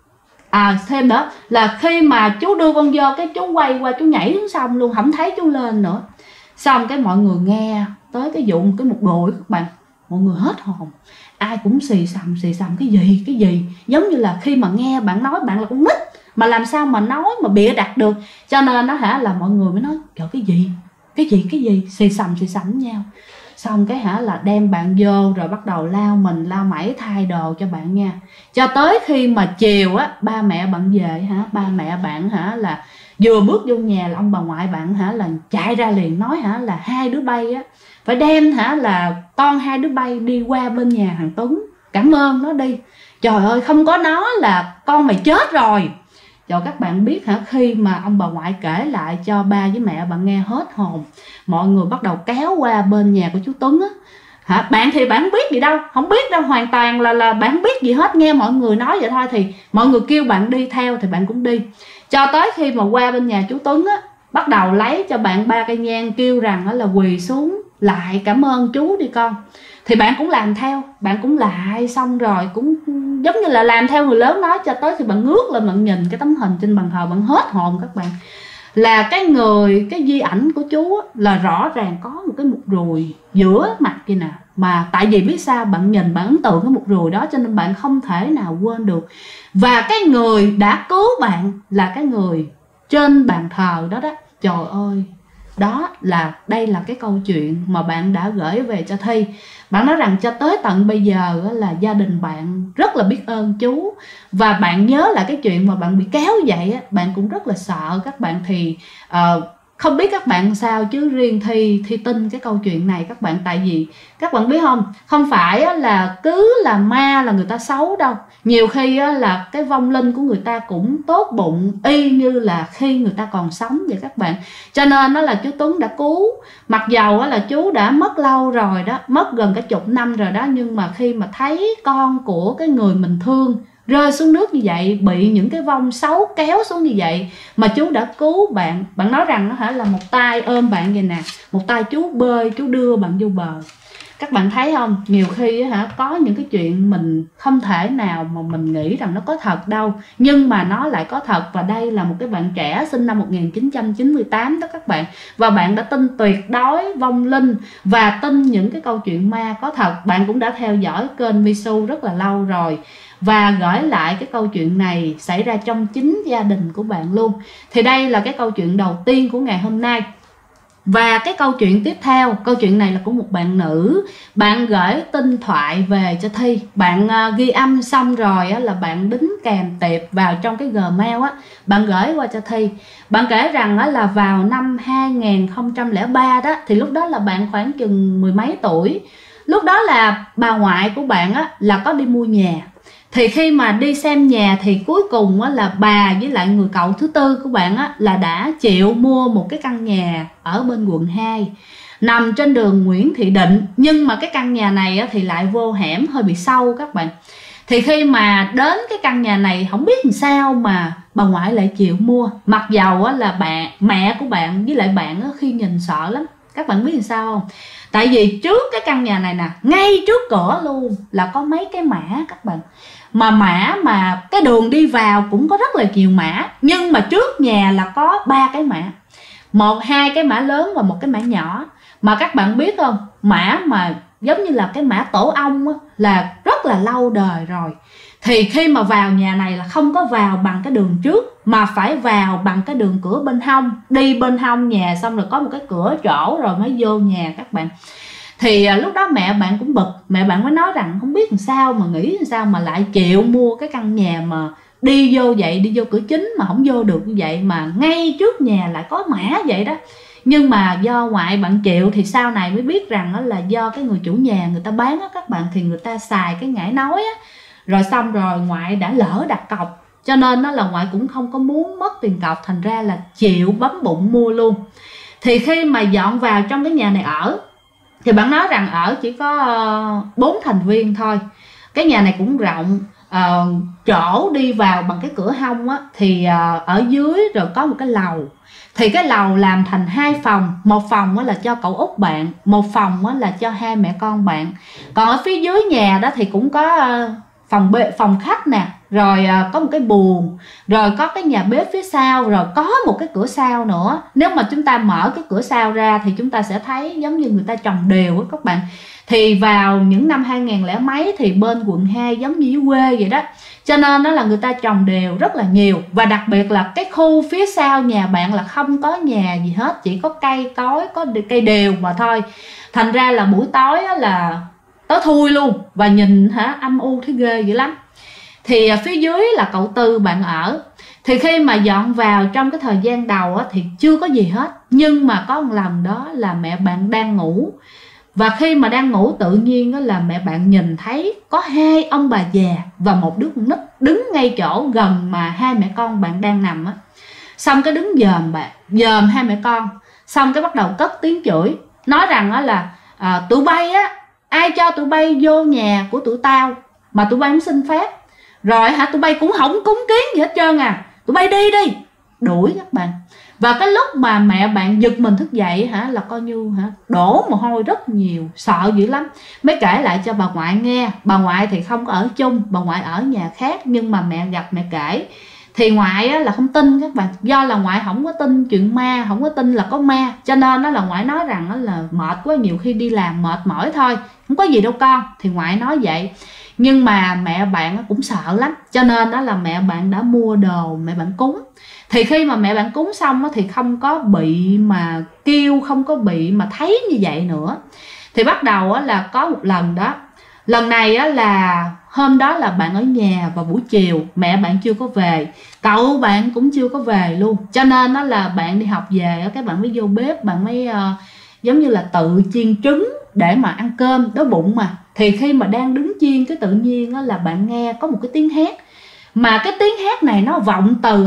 Thêm nữa là khi mà chú đưa con vô, cái chú quay qua chú nhảy xuống sông luôn, không thấy chú lên nữa. Xong cái mọi người nghe tới cái vụ cái mụt ruồi các bạn, mọi người hết hồn, ai cũng xì xầm cái gì. Giống như là khi mà nghe bạn nói bạn là con nít, mà làm sao mà nói mà bịa đặt được. Cho nên đó là mọi người mới nói trời cái gì xì xầm với nhau. xong cái là đem bạn vô rồi bắt đầu lau mình lau mẩy thay đồ cho bạn nha. Cho tới khi mà chiều á, ba mẹ bạn về ba mẹ bạn là vừa bước vô nhà là ông bà ngoại bạn là chạy ra liền nói là hai đứa bay á phải đem là con hai đứa bay đi qua bên nhà thằng Tuấn, cảm ơn nó đi, trời ơi không có nó là con mày chết rồi. Cho các bạn biết khi mà ông bà ngoại kể lại cho ba với mẹ bạn nghe hết hồn. Mọi người bắt đầu kéo qua bên nhà của chú Tuấn á. Bạn thì bạn không biết gì đâu, không biết đâu, hoàn toàn là bạn không biết gì hết, nghe mọi người nói vậy thôi thì mọi người kêu bạn đi theo thì bạn cũng đi. Cho tới khi mà qua bên nhà chú Tuấn á, bắt đầu lấy cho bạn 3 cây nhang, kêu rằng là quỳ xuống lại cảm ơn chú đi con. Thì bạn cũng làm theo, bạn cũng lại xong rồi cũng giống như là làm theo người lớn nói, cho tới khi bạn ngước lên bạn nhìn cái tấm hình trên bàn thờ bạn hết hồn các bạn. Là cái di ảnh của chú là rõ ràng có một cái mụt ruồi giữa mặt kia nè. Mà tại vì biết sao, bạn nhìn bạn ấn tượng cái mụt ruồi đó cho nên bạn không thể nào quên được. Và cái người đã cứu bạn là cái người trên bàn thờ đó đó. Trời ơi, đây là cái câu chuyện mà bạn đã gửi về cho Thi. Bạn nói rằng cho tới tận bây giờ là gia đình bạn rất là biết ơn chú. Và bạn nhớ lại cái chuyện mà bạn bị kéo vậy bạn cũng rất là sợ các bạn. Thì không biết các bạn sao chứ riêng Thi tin cái câu chuyện này các bạn. Tại vì các bạn biết không phải là cứ là ma là người ta xấu đâu. Nhiều khi là cái vong linh của người ta cũng tốt bụng y như là khi người ta còn sống vậy các bạn. Cho nên là chú Tuấn đã cứu. Mặc dầu là chú đã mất lâu rồi đó, mất gần cả chục năm rồi đó, nhưng mà khi mà thấy con của cái người mình thương rơi xuống nước như vậy, bị những cái vong xấu kéo xuống như vậy mà chú đã cứu bạn. Bạn nói rằng là một tay ôm bạn vậy nè, một tay chú bơi, chú đưa bạn vô bờ. Các bạn thấy không, nhiều khi có những cái chuyện mình không thể nào mà mình nghĩ rằng nó có thật đâu, nhưng mà nó lại có thật. Và đây là một cái bạn trẻ sinh năm 1998 đó các bạn. Và bạn đã tin tuyệt đối vong linh và tin những cái câu chuyện ma có thật. Bạn cũng đã theo dõi kênh Misu rất là lâu rồi và gửi lại cái câu chuyện này xảy ra trong chính gia đình của bạn luôn. Thì đây là cái câu chuyện đầu tiên của ngày hôm nay. Và cái câu chuyện tiếp theo, câu chuyện này là của một bạn nữ. Bạn gửi tin thoại về cho Thi. Bạn ghi âm xong rồi là bạn đính kèm tệp vào trong cái Gmail bạn gửi qua cho Thi. Bạn kể rằng là vào năm 2003 đó, thì lúc đó là bạn khoảng chừng mười mấy tuổi. Lúc đó là bà ngoại của bạn là có đi mua nhà. Thì khi mà đi xem nhà thì cuối cùng là bà với lại người cậu thứ tư của bạn là đã chịu mua một cái căn nhà ở bên quận 2 nằm trên đường Nguyễn Thị Định. Nhưng mà cái căn nhà này thì lại vô hẻm, hơi bị sâu các bạn. Thì khi mà đến cái căn nhà này không biết làm sao mà bà ngoại lại chịu mua. Mặc dầu là mẹ của bạn với lại bạn khi nhìn sợ lắm. Các bạn biết làm sao không? Tại vì trước cái căn nhà này nè, ngay trước cửa luôn là có mấy cái mã các bạn. Mà cái đường đi vào cũng có rất là nhiều mã. Nhưng mà trước nhà là có 3 cái mã, hai cái mã lớn và một cái mã nhỏ. Mà các bạn biết không, mã mà giống như là cái mã tổ ong là rất là lâu đời rồi. Thì khi mà vào nhà này là không có vào bằng cái đường trước, mà phải vào bằng cái đường cửa bên hông. Đi bên hông nhà xong rồi có một cái cửa chỗ rồi mới vô nhà các bạn. Thì lúc đó mẹ bạn cũng bực. Mẹ bạn mới nói rằng không biết làm sao mà nghĩ làm sao mà lại chịu mua cái căn nhà mà đi vô vậy, đi vô cửa chính mà không vô được như vậy, mà ngay trước nhà lại có mã vậy đó. Nhưng mà do ngoại bạn chịu thì sau này mới biết rằng là do cái người chủ nhà người ta bán các bạn, thì người ta xài cái ngải nói rồi xong rồi ngoại đã lỡ đặt cọc, cho nên là ngoại cũng không có muốn mất tiền cọc, thành ra là chịu bấm bụng mua luôn. Thì khi mà dọn vào trong cái nhà này ở thì bạn nói rằng ở chỉ có 4 thành viên thôi. Cái nhà này cũng rộng, chỗ đi vào bằng cái cửa hông thì ở dưới rồi có một cái lầu. Thì cái lầu làm thành 2 phòng. Một phòng là cho cậu út bạn, một phòng là cho hai mẹ con bạn. Còn ở phía dưới nhà đó thì cũng có phòng khách nè, rồi có một cái buồng, rồi có cái nhà bếp phía sau, rồi có một cái cửa sau nữa. Nếu mà chúng ta mở cái cửa sau ra thì chúng ta sẽ thấy giống như người ta trồng điều các bạn. Thì vào những năm 2000 lẻ mấy thì bên quận 2 giống như dưới quê vậy đó, cho nên đó là người ta trồng điều rất là nhiều. Và đặc biệt là cái khu phía sau nhà bạn là không có nhà gì hết, chỉ có cây cối, có cây điều mà thôi. Thành ra là buổi tối là tối thui luôn, và nhìn âm u thấy ghê dữ lắm. Thì phía dưới là cậu Tư bạn ở. Thì khi mà dọn vào trong cái thời gian đầu thì chưa có gì hết. Nhưng mà có một lần đó là mẹ bạn đang ngủ. Và khi mà đang ngủ tự nhiên là mẹ bạn nhìn thấy có 2 ông bà già và một đứa con nít đứng ngay chỗ gần mà hai mẹ con bạn đang nằm á. Xong cái đứng dòm hai mẹ con. Xong cái bắt đầu cất tiếng chửi, nói rằng là tụi bay á, ai cho tụi bay vô nhà của tụi tao mà tụi bay không xin phép, rồi tụi bay cũng không cúng kiến gì hết trơn à, tụi bay đi đi, đuổi các bạn. Và cái lúc mà mẹ bạn giật mình thức dậy là coi như đổ mồ hôi rất nhiều, sợ dữ lắm. Mới kể lại cho bà ngoại nghe. Bà ngoại thì không có ở chung, bà ngoại ở nhà khác, nhưng mà mẹ gặp mẹ kể. Thì ngoại là không tin các bạn, do là ngoại không có tin chuyện ma, không có tin là có ma, cho nên là ngoại nói rằng là mệt quá, nhiều khi đi làm mệt mỏi thôi, không có gì đâu con. Thì ngoại nói vậy. Nhưng mà mẹ bạn cũng sợ lắm, cho nên đó là mẹ bạn đã mua đồ mẹ bạn cúng. Thì khi mà mẹ bạn cúng xong thì không có bị mà kêu, không có bị mà thấy như vậy nữa. Thì bắt đầu là có một lần đó. Lần này là hôm đó là bạn ở nhà vào buổi chiều, mẹ bạn chưa có về, cậu bạn cũng chưa có về luôn. Cho nên đó là bạn đi học về, cái bạn mới vô bếp, bạn mới giống như là tự chiên trứng để mà ăn cơm, đói bụng mà. Thì khi mà đang đứng chiên cái tự nhiên là bạn nghe có một cái tiếng hét. Mà cái tiếng hét này nó vọng từ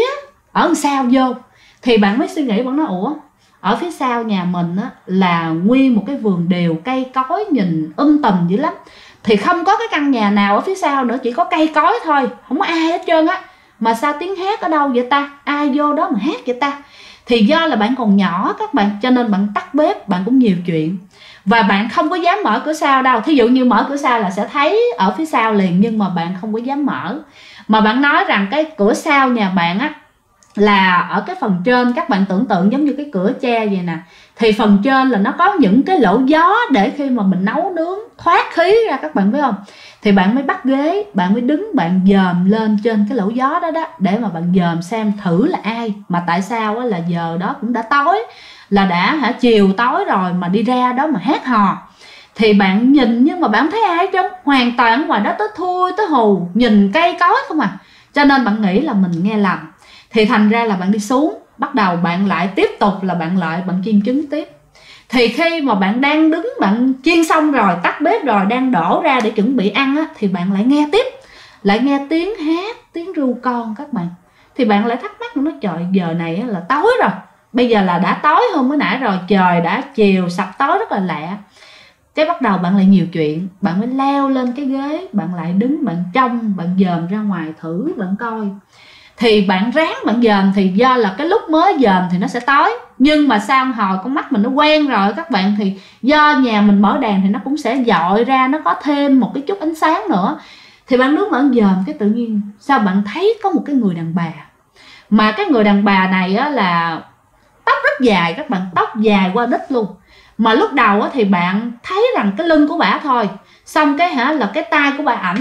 ở sau vô. Thì bạn mới suy nghĩ, bạn nói ủa, ở phía sau nhà mình là nguyên một cái vườn điều, cây cối nhìn tùm dữ lắm. Thì không có cái căn nhà nào ở phía sau nữa, chỉ có cây cối thôi, không có ai hết trơn á. Mà sao tiếng hét ở đâu vậy ta? Ai vô đó mà hét vậy ta? Thì do là bạn còn nhỏ các bạn, cho nên bạn tắt bếp, bạn cũng nhiều chuyện. Và bạn không có dám mở cửa sau đâu. Thí dụ như mở cửa sau là sẽ thấy ở phía sau liền, nhưng mà bạn không có dám mở. Mà bạn nói rằng cái cửa sau nhà bạn là ở cái phần trên, các bạn tưởng tượng giống như cái cửa tre vậy nè. Thì phần trên là nó có những cái lỗ gió để khi mà mình nấu nướng thoát khí ra, các bạn biết không? Thì bạn mới bắt ghế, bạn mới đứng, bạn dòm lên trên cái lỗ gió đó để mà bạn dòm xem thử là ai. Mà tại sao là giờ đó cũng đã tối, là đã chiều tối rồi mà đi ra đó mà hét hò. Thì bạn nhìn nhưng mà bạn không thấy ai hết trơn, hoàn toàn ngoài đó tới thui tới hù, nhìn cây cối không à. Cho nên bạn nghĩ là mình nghe lầm. Thì thành ra là bạn đi xuống, bắt đầu bạn lại tiếp tục là bạn chiên trứng tiếp. Thì khi mà bạn đang đứng, bạn chiên xong rồi, tắt bếp rồi, đang đổ ra để chuẩn bị ăn thì bạn lại nghe tiếp, lại nghe tiếng hát, tiếng ru con các bạn. Thì bạn lại thắc mắc, nói trời, giờ này là tối rồi, bây giờ là đã tối hơn mới nãy rồi, trời đã chiều sập tối rất là lạ. Cái bắt đầu bạn lại nhiều chuyện, bạn mới leo lên cái ghế, bạn lại đứng, bạn trông, bạn dòm ra ngoài thử, bạn coi. Thì bạn ráng bạn dòm, thì do là cái lúc mới dòm thì nó sẽ tối, nhưng mà sau hồi con mắt mình nó quen rồi các bạn, thì do nhà mình mở đèn thì nó cũng sẽ dọi ra, nó có thêm một cái chút ánh sáng nữa. Thì bạn đứng bạn dòm, cái tự nhiên sao bạn thấy có một cái người đàn bà. Mà cái người đàn bà này là tóc rất dài các bạn, tóc dài qua đít luôn. Mà lúc đầu thì bạn thấy rằng cái lưng của bả thôi, xong cái là cái tay của bà ảnh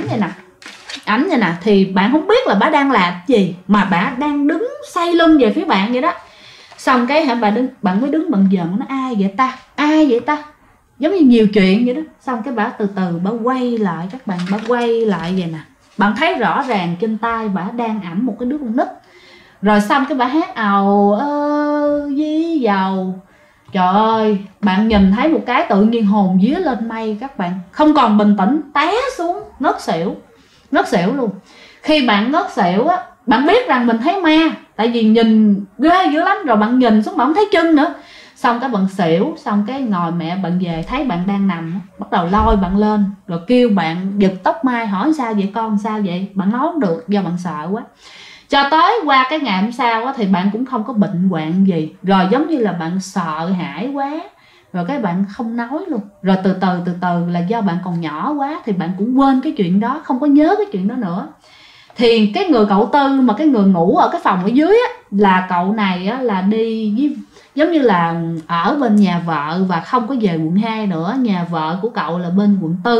vậy nè, thì bạn không biết là bà đang làm gì, mà bà đang đứng xoay lưng về phía bạn vậy đó. Xong cái bạn mới đứng bạn dòm, nó ai vậy ta, giống như nhiều chuyện vậy đó. Xong cái bà từ từ bà quay lại các bạn, bà quay lại vậy nè, bạn thấy rõ ràng trên tay bà đang ẵm một cái đứa con nít. Rồi xong cái bà hát ào ơ dí dầu. Trời ơi, bạn nhìn thấy một cái tự nhiên hồn vía lên mây các bạn, không còn bình tĩnh, té xuống ngất xỉu luôn. Khi bạn ngất xỉu bạn biết rằng mình thấy ma, tại vì nhìn ghê dữ lắm. Rồi bạn nhìn xuống bạn không thấy chân nữa. Xong cái bạn xỉu, xong cái ngồi mẹ bạn về thấy bạn đang nằm, bắt đầu lôi bạn lên, rồi kêu bạn giật tóc mai, hỏi sao vậy con, sao vậy. Bạn nói không được do bạn sợ quá. Cho tới qua cái ngày hôm sau thì bạn cũng không có bệnh hoạn gì. Rồi giống như là bạn sợ hãi quá, rồi cái bạn không nói luôn. Rồi từ từ là do bạn còn nhỏ quá thì bạn cũng quên cái chuyện đó, không có nhớ cái chuyện đó nữa. Thì cái người cậu Tư mà cái người ngủ ở cái phòng ở dưới là cậu này là đi với, giống như là ở bên nhà vợ và không có về quận 2 nữa. Nhà vợ của cậu là bên quận 4.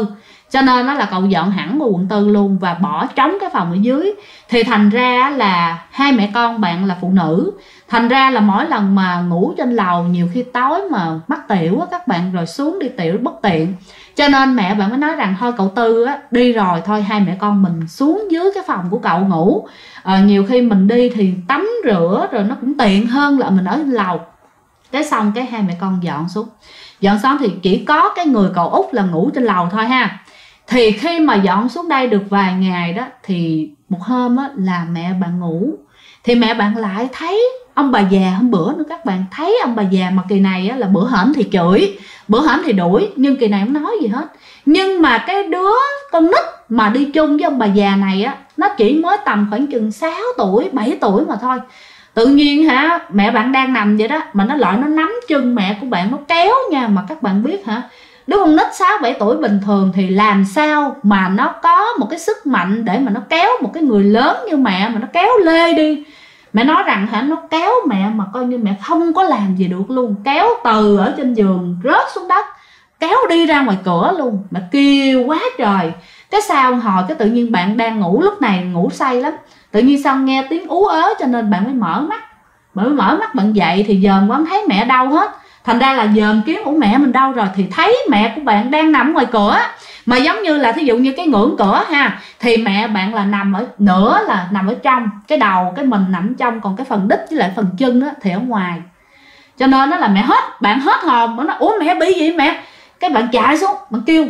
cho nên nó là cậu dọn hẳn qua quận 4 luôn và bỏ trống cái phòng ở dưới. Thì thành ra là hai mẹ con bạn là phụ nữ, thành ra là mỗi lần mà ngủ trên lầu nhiều khi tối mà mắc tiểu á các bạn, rồi xuống đi tiểu bất tiện, cho nên mẹ bạn mới nói rằng thôi cậu Tư á đi rồi, thôi hai mẹ con mình xuống dưới cái phòng của cậu ngủ, nhiều khi mình đi thì tắm rửa rồi nó cũng tiện hơn là mình ở trên lầu. Cái xong cái hai mẹ con dọn xuống thì chỉ có cái người cậu Út là ngủ trên lầu thôi ha. Thì khi mà dọn xuống đây được vài ngày đó, thì một hôm á là mẹ bạn ngủ, thì mẹ bạn lại thấy ông bà già. Hôm bữa nữa các bạn thấy ông bà già, mà kỳ này á là bữa hổm thì chửi, bữa hổm thì đuổi, nhưng kỳ này không nói gì hết. Nhưng mà cái đứa con nít mà đi chung với ông bà già này á, nó chỉ mới tầm khoảng chừng 6 tuổi 7 tuổi mà thôi. Tự nhiên hả, mẹ bạn đang nằm vậy đó, mà nó lại nó nắm chân mẹ của bạn, nó kéo nha. Mà các bạn biết hả, đứa con nít 6-7 tuổi bình thường thì làm sao mà nó có một cái sức mạnh để mà nó kéo một cái người lớn như mẹ mà nó kéo lê đi. Mẹ nói rằng hả, nó kéo mẹ mà coi như mẹ không có làm gì được luôn, kéo từ ở trên giường rớt xuống đất, kéo đi ra ngoài cửa luôn. Mẹ kêu quá trời. Cái sau hồi cái tự nhiên bạn đang ngủ, lúc này ngủ say lắm, tự nhiên xong nghe tiếng ú ớ, cho nên bạn mới mở mắt. Bạn mới mở mắt, bạn dậy thì dòm quá không thấy mẹ đâu hết. Thành ra là dòm kiếm ủ mẹ mình đâu rồi, thì thấy mẹ của bạn đang nằm ngoài cửa. Mà giống như là thí dụ như cái ngưỡng cửa ha, thì mẹ bạn là nằm ở nửa, là nằm ở trong, cái đầu cái mình nằm trong, còn cái phần đít với lại phần chân á thì ở ngoài. Cho nên đó là mẹ bạn hết hồn, bạn nói ủa mẹ bị gì mẹ. Cái bạn chạy xuống, bạn kêu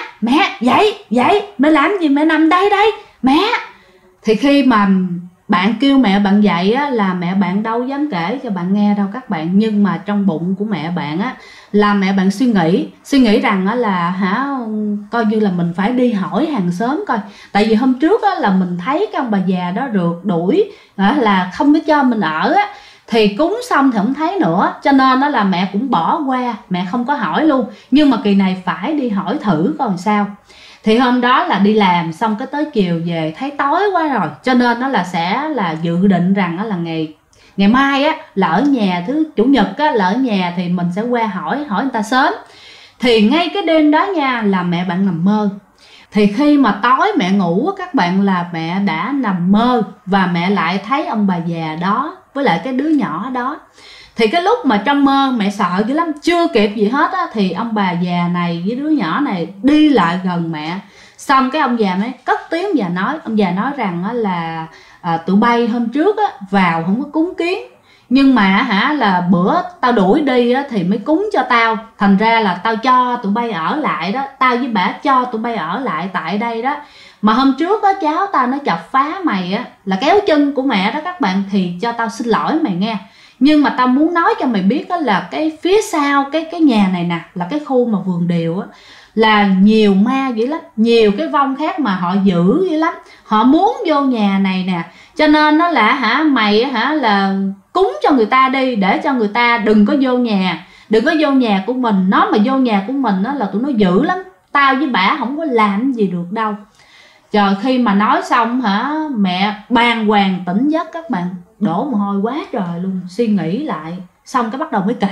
mẹ dậy mẹ làm gì, mẹ nằm đây mẹ. Thì khi mà bạn kêu mẹ bạn dậy á, là mẹ bạn đâu dám kể cho bạn nghe đâu các bạn. Nhưng mà trong bụng của mẹ bạn á, là mẹ bạn suy nghĩ rằng á là hả, coi như là mình phải đi hỏi hàng xóm coi. Tại vì hôm trước á là mình thấy cái ông bà già đó rượt đuổi là không có cho mình ở á, thì cúng xong thì không thấy nữa, cho nên đó là mẹ cũng bỏ qua, mẹ không có hỏi luôn. Nhưng mà kỳ này phải đi hỏi thử coi sao. Thì hôm đó là đi làm xong cái tới chiều về thấy tối quá rồi, cho nên nó là sẽ là dự định rằng đó là ngày mai á là ở nhà, thứ chủ nhật á là ở nhà, thì mình sẽ qua hỏi người ta sớm. Thì ngay cái đêm đó nha, là mẹ bạn nằm mơ. Thì khi mà tối mẹ ngủ các bạn, là mẹ đã nằm mơ và mẹ lại thấy ông bà già đó với lại cái đứa nhỏ đó. Thì cái lúc mà trong mơ mẹ sợ dữ lắm, chưa kịp gì hết á, thì ông bà già này với đứa nhỏ này đi lại gần mẹ. Xong cái ông già mới cất tiếng và nói, ông già nói rằng á là tụi bay hôm trước á vào không có cúng kiến, nhưng mà hả là bữa tao đuổi đi á thì mới cúng cho tao, thành ra là tao cho tụi bay ở lại đó, tao với bả cho tụi bay ở lại tại đây đó. Mà hôm trước á cháu tao nó chọc phá mày á, là kéo chân của mẹ đó các bạn, thì cho tao xin lỗi mày nghe. Nhưng mà tao muốn nói cho mày biết đó là cái phía sau cái nhà này nè, là cái khu mà vườn điều á, là nhiều ma dữ lắm, nhiều cái vong khác mà họ dữ dữ lắm, họ muốn vô nhà này nè. Cho nên nó là hả, mày hả là cúng cho người ta đi, để cho người ta đừng có vô nhà, đừng có vô nhà của mình. Nó mà vô nhà của mình đó là tụi nó dữ lắm, tao với bả không có làm gì được đâu. Trời, khi mà nói xong hả, mẹ bàng hoàng tỉnh giấc các bạn, đổ mồ hôi quá trời luôn, suy nghĩ lại xong cái bắt đầu mới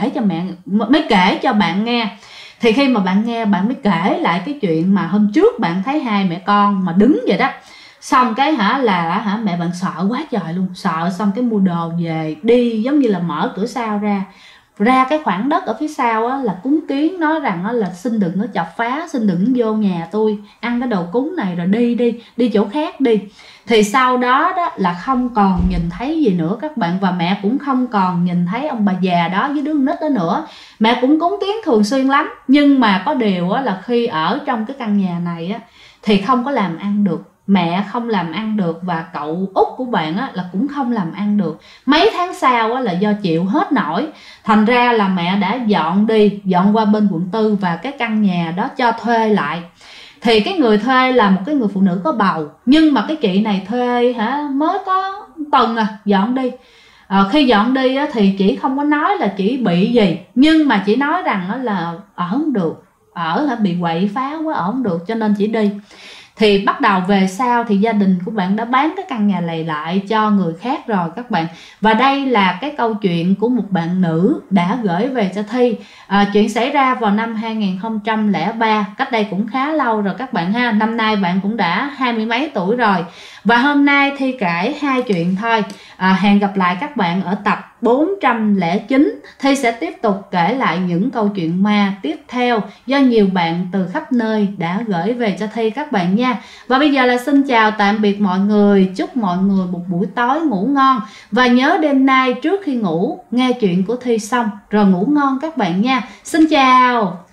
kể cho bạn nghe. Thì khi mà bạn nghe, bạn mới kể lại cái chuyện mà hôm trước bạn thấy hai mẹ con mà đứng vậy đó. Xong cái hả mẹ bạn sợ quá trời luôn, sợ xong cái mua đồ về đi, giống như là mở cửa sau ra cái khoảng đất ở phía sau á, là cúng kiến, nói rằng á, là xin đừng có chọc phá, xin đừng vô nhà tôi ăn cái đồ cúng này, rồi đi chỗ khác đi. Thì sau đó đó là không còn nhìn thấy gì nữa các bạn, và mẹ cũng không còn nhìn thấy ông bà già đó với đứa nít đó nữa. Mẹ cũng cúng kiến thường xuyên lắm, nhưng mà có điều á, là khi ở trong cái căn nhà này á, thì không có làm ăn được. Mẹ không làm ăn được và cậu út của bạn á, là cũng không làm ăn được. Mấy tháng sau á, là do chịu hết nổi, thành ra là mẹ đã dọn qua bên quận 4 và cái căn nhà đó cho thuê lại. Thì cái người thuê là một cái người phụ nữ có bầu, nhưng mà cái chị này thuê mới có tuần dọn đi. Khi dọn đi á, thì chị không có nói là chị bị gì, nhưng mà chị nói rằng là ở không được, bị quậy phá quá, ở không được, cho nên chị đi. thì bắt đầu về sau thì gia đình của bạn đã bán cái căn nhà này lại cho người khác rồi các bạn. Và đây là cái câu chuyện của một bạn nữ đã gửi về cho Thi. Chuyện xảy ra vào năm 2003, cách đây cũng khá lâu rồi các bạn ha. Năm nay bạn cũng đã 20 mấy tuổi rồi. Và hôm nay Thi kể 2 chuyện thôi. Hẹn gặp lại các bạn ở tập 409. Thi sẽ tiếp tục kể lại những câu chuyện ma tiếp theo do nhiều bạn từ khắp nơi đã gửi về cho Thi các bạn nha. Và bây giờ là xin chào tạm biệt mọi người. Chúc mọi người một buổi tối ngủ ngon. Và nhớ đêm nay trước khi ngủ nghe chuyện của Thi xong rồi ngủ ngon các bạn nha. Xin chào.